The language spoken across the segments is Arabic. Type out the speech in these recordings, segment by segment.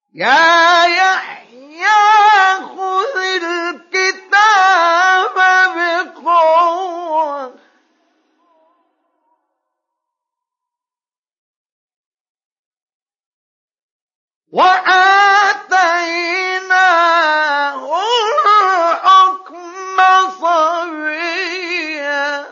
يا يحيى خذ الكتاب بقوة وآتيناه الحكم صبيا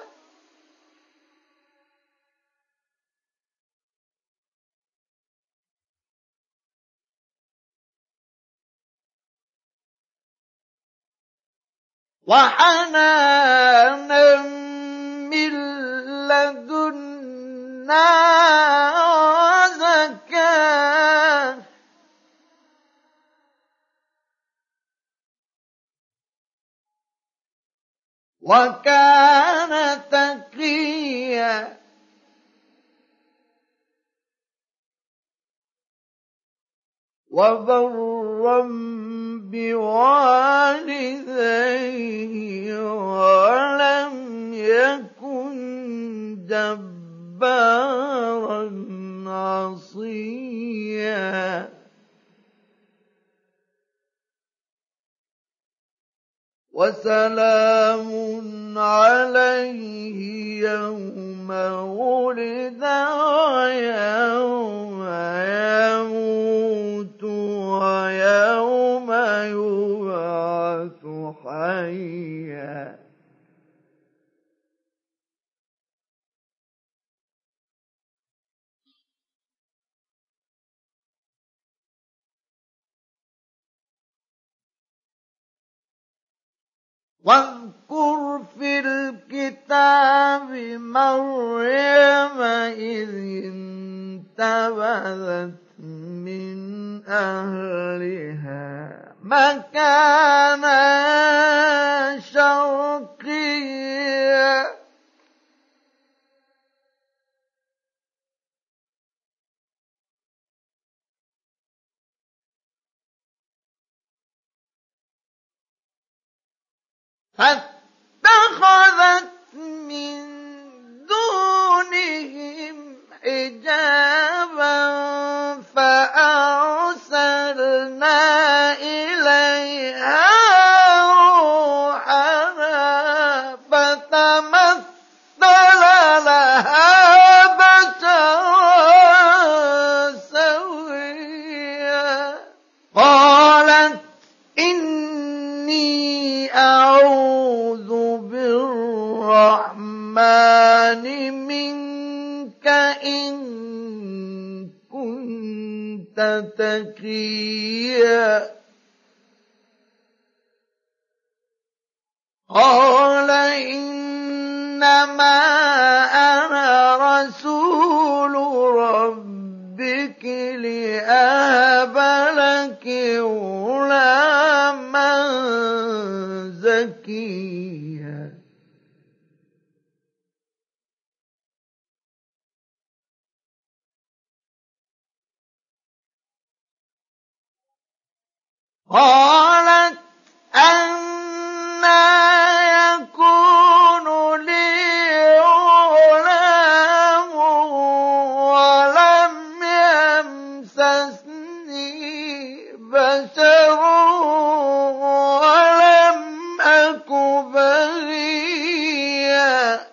وحنانا من لدنا وزكاة وكان تقيا وبرا بوالديه ولم يكن جبارا عصيا وسلام عليه يوم ولد ويوم يموت ويوم يبعث حيا واذكر في الكتاب مريم إذ انتبذت من أهلها مكانا شرقيا فاتخذت من دونهم حجابا فأرسلنا إليها روحنا فتمثل لها بشرا سويا قالت إني أعوذ بالرحمن منك إن كنت تقيا قال إنما أنا رسول ربك لأهب لك غلاما زكيا قالت أنى يكون لي غلام ولم يمسسني بشر ولم أك بغيا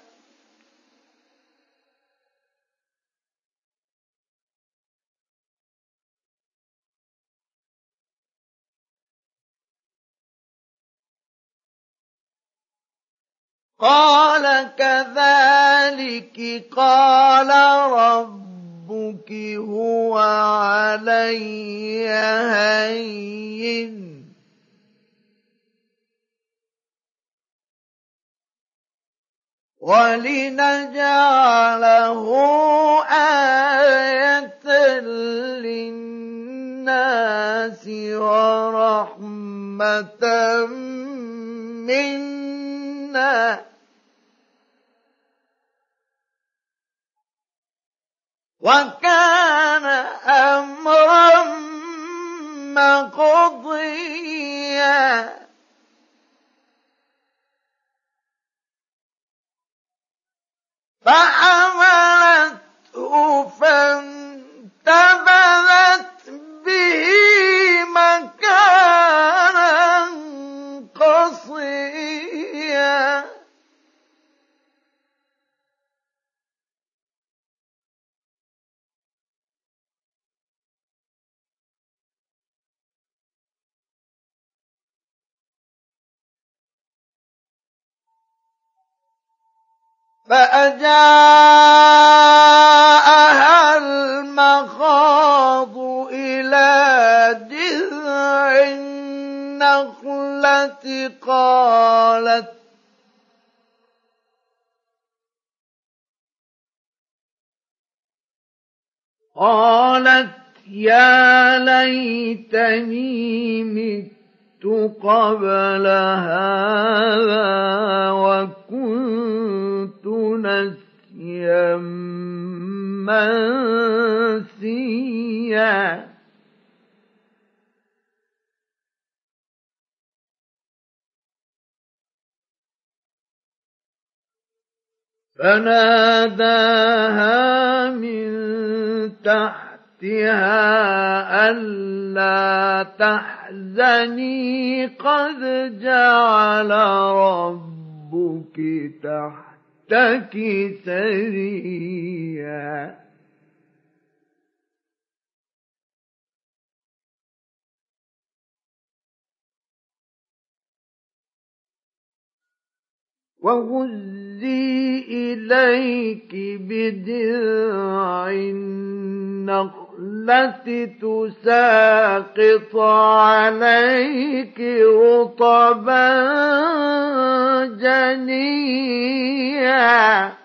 قال كذلك قال ربك هو علي هين ولنجعله آية للناس ورحمة منا وكان أمرا مقضيا فحملته فانتبذت به فأجاءها المخاض إلى جذع النخلة قالت يا ليتني مت قبل هذا وكنت نسيا منسيا. فناداها من تحتها ألا تحزني قد جعل ربك تحتك سريا. وهزي إليك بجذع النخلة تساقط عليك رطبا جنيا.